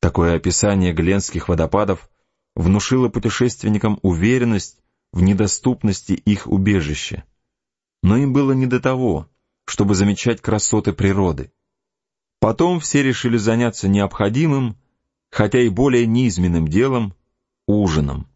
Такое описание гленских водопадов внушило путешественникам уверенность в недоступности их убежища. Но им было не до того, чтобы замечать красоты природы. Потом все решили заняться необходимым, хотя и более низменным делом — ужином.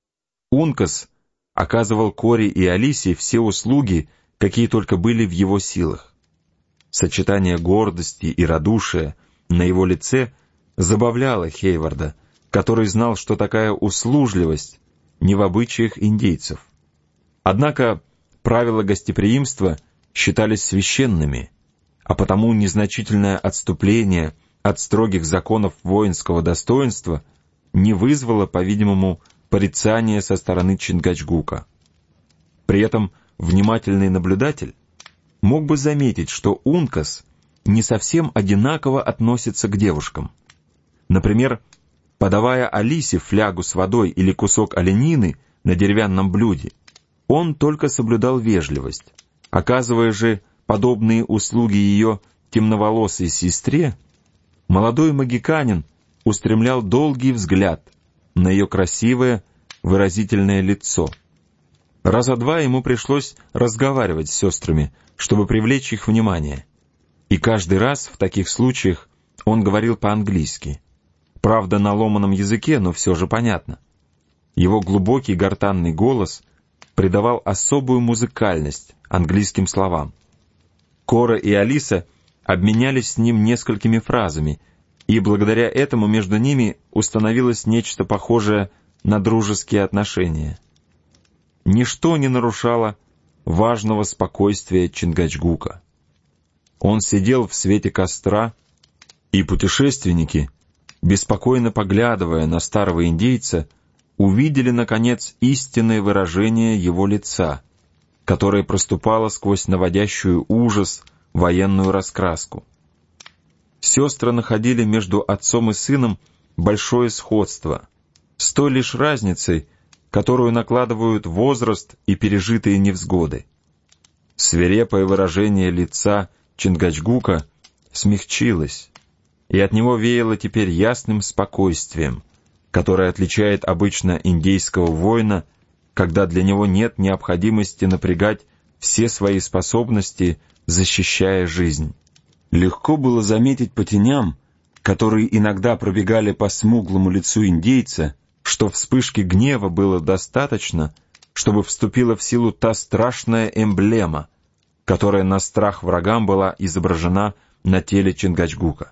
Ункас оказывал Коре и Алисе все услуги, какие только были в его силах. Сочетание гордости и радушия на его лице забавляло Хейварда, который знал, что такая услужливость не в обычаях индейцев. Однако правила гостеприимства считались священными, а потому незначительное отступление от строгих законов воинского достоинства не вызвало, по-видимому, порицания со стороны Чингачгука. При этом внимательный наблюдатель мог бы заметить, что Ункас не совсем одинаково относится к девушкам. Например, подавая Алисе флягу с водой или кусок оленины на деревянном блюде, он только соблюдал вежливость, оказывая же подобные услуги ее темноволосой сестре, молодой магиканин устремлял долгий взгляд на ее красивое, выразительное лицо. Раза два ему пришлось разговаривать с сестрами, чтобы привлечь их внимание. И каждый раз в таких случаях он говорил по-английски. Правда, на ломаном языке, но все же понятно. Его глубокий гортанный голос придавал особую музыкальность английским словам. Кора и Алиса обменялись с ним несколькими фразами, и благодаря этому между ними установилось нечто похожее на дружеские отношения. Ничто не нарушало важного спокойствия Чингачгука. Он сидел в свете костра, и путешественники, беспокойно поглядывая на старого индейца, увидели, наконец, истинное выражение его лица, которое проступало сквозь наводящую ужас военную раскраску. Сестры находили между отцом и сыном большое сходство, с той лишь разницей, которую накладывают возраст и пережитые невзгоды. Свирепое выражение лица Чингачгука смягчилось, и от него веяло теперь ясным спокойствием, которое отличает обычно индейского воина, когда для него нет необходимости напрягать все свои способности, защищая жизнь. Легко было заметить по теням, которые иногда пробегали по смуглому лицу индейца, что вспышки гнева было достаточно, чтобы вступила в силу та страшная эмблема, которая на страх врагам была изображена на теле Чингачгука.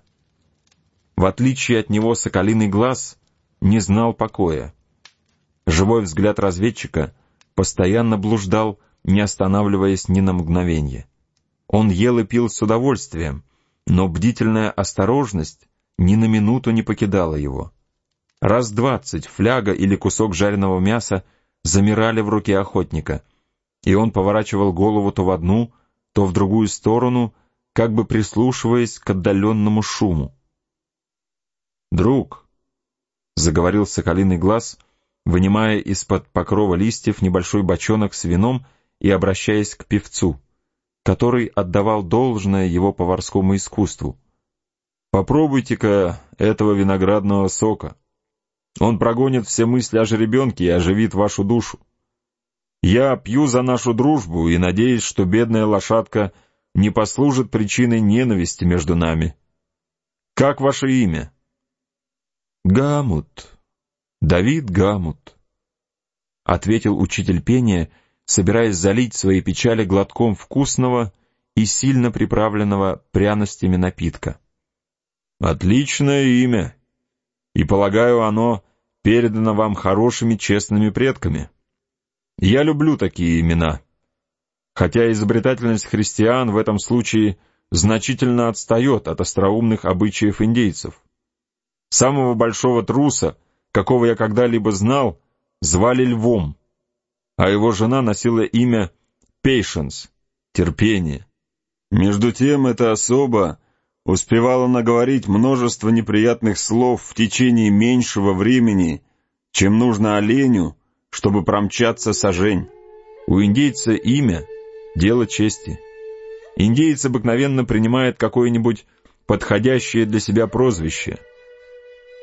В отличие от него соколиный глаз не знал покоя. Живой взгляд разведчика постоянно блуждал, не останавливаясь ни на мгновенье. Он ел и пил с удовольствием, но бдительная осторожность ни на минуту не покидала его. Раз 20 фляга или кусок жареного мяса замирали в руке охотника, и он поворачивал голову то в одну, то в другую сторону, как бы прислушиваясь к отдаленному шуму. «Друг», — заговорил соколиный глаз, вынимая из-под покрова листьев небольшой бочонок с вином и обращаясь к певцу, который отдавал должное его поварскому искусству. «Попробуйте-ка этого виноградного сока. Он прогонит все мысли о жеребенке и оживит вашу душу. Я пью за нашу дружбу и надеюсь, что бедная лошадка не послужит причиной ненависти между нами. Как ваше имя?» «Гамут. Давид Гамут», — ответил учитель пения, собираясь залить свои печали глотком вкусного и сильно приправленного пряностями напитка. «Отличное имя, и, полагаю, оно передано вам хорошими честными предками. Я люблю такие имена, хотя изобретательность христиан в этом случае значительно отстает от остроумных обычаев индейцев. Самого большого труса, какого я когда-либо знал, звали Львом, а его жена носила имя Patience, терпение. Между тем эта особа успевала наговорить множество неприятных слов в течение меньшего времени, чем нужно оленю, чтобы промчаться сажень. У индейца имя — дело чести. Индеец обыкновенно принимает какое-нибудь подходящее для себя прозвище.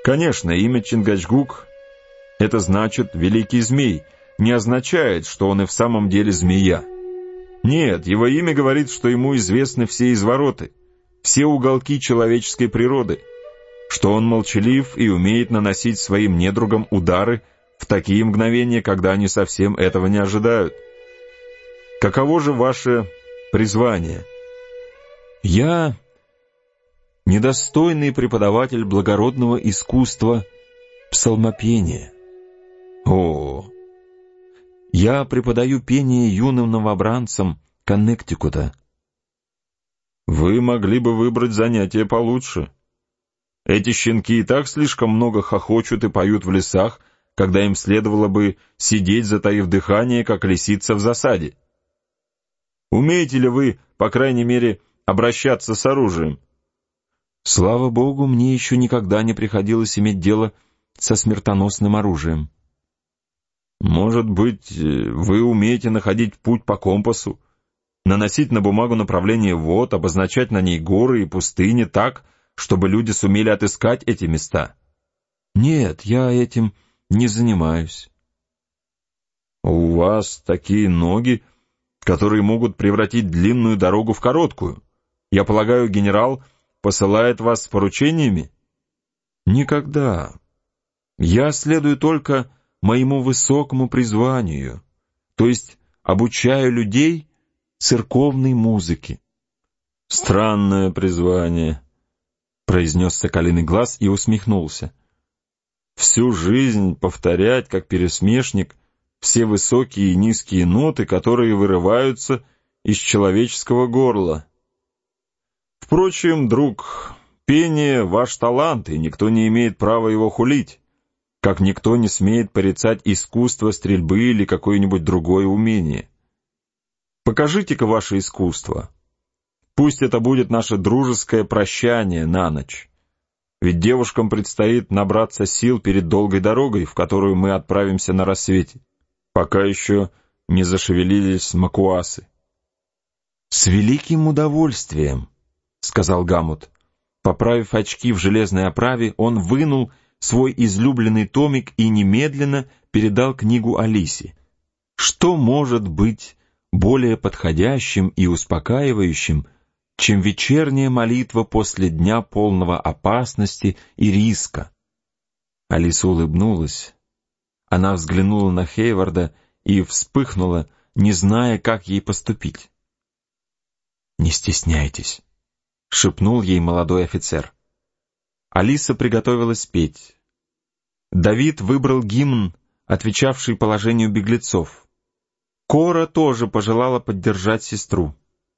Конечно, имя Чингачгук, это значит «великий змей», не означает, что он и в самом деле змея. Нет, его имя говорит, что ему известны все извороты, все уголки человеческой природы, что он молчалив и умеет наносить своим недругам удары в такие мгновения, когда они совсем этого не ожидают. Каково же ваше призвание? Я недостойный преподаватель благородного искусства псалмопения. О, я преподаю пение юным новобранцам Коннектикута. Вы могли бы выбрать занятие получше. Эти щенки и так слишком много хохочут и поют в лесах, когда им следовало бы сидеть, затаив дыхание, как лисица в засаде. Умеете ли вы, по крайней мере, обращаться с оружием? Слава Богу, мне еще никогда не приходилось иметь дело со смертоносным оружием. Может быть, вы умеете находить путь по компасу, наносить на бумагу направление вод, обозначать на ней горы и пустыни так, чтобы люди сумели отыскать эти места? Нет, я этим не занимаюсь. У вас такие ноги, которые могут превратить длинную дорогу в короткую. Я полагаю, генерал посылает вас с поручениями? Никогда. Я следую только моему высокому призванию, то есть обучаю людей церковной музыке. Странное призвание, произнес Соколиный Глаз и усмехнулся. Всю жизнь повторять, как пересмешник, все высокие и низкие ноты, которые вырываются из человеческого горла. Впрочем, друг, пение — ваш талант, и никто не имеет права его хулить, как никто не смеет порицать искусство стрельбы или какое-нибудь другое умение. Покажите-ка ваше искусство. Пусть это будет наше дружеское прощание на ночь. Ведь девушкам предстоит набраться сил перед долгой дорогой, в которую мы отправимся на рассвете, пока еще не зашевелились макуасы. «С великим удовольствием», — сказал Гамут. Поправив очки в железной оправе, он вынул свой излюбленный томик и немедленно передал книгу Алисе. Что может быть более подходящим и успокаивающим, чем вечерняя молитва после дня полного опасности и риска? Алиса улыбнулась. Она взглянула на Хейварда и вспыхнула, не зная, как ей поступить. «Не стесняйтесь», — шепнул ей молодой офицер. Алиса приготовилась петь. Давид выбрал гимн, отвечавший положению беглецов. Кора тоже пожелала поддержать сестру.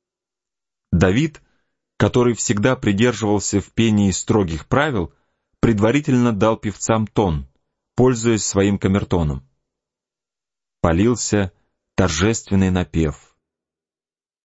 Давид, который всегда придерживался в пении строгих правил, предварительно дал певцам тон, пользуясь своим камертоном. Полился торжественный напев.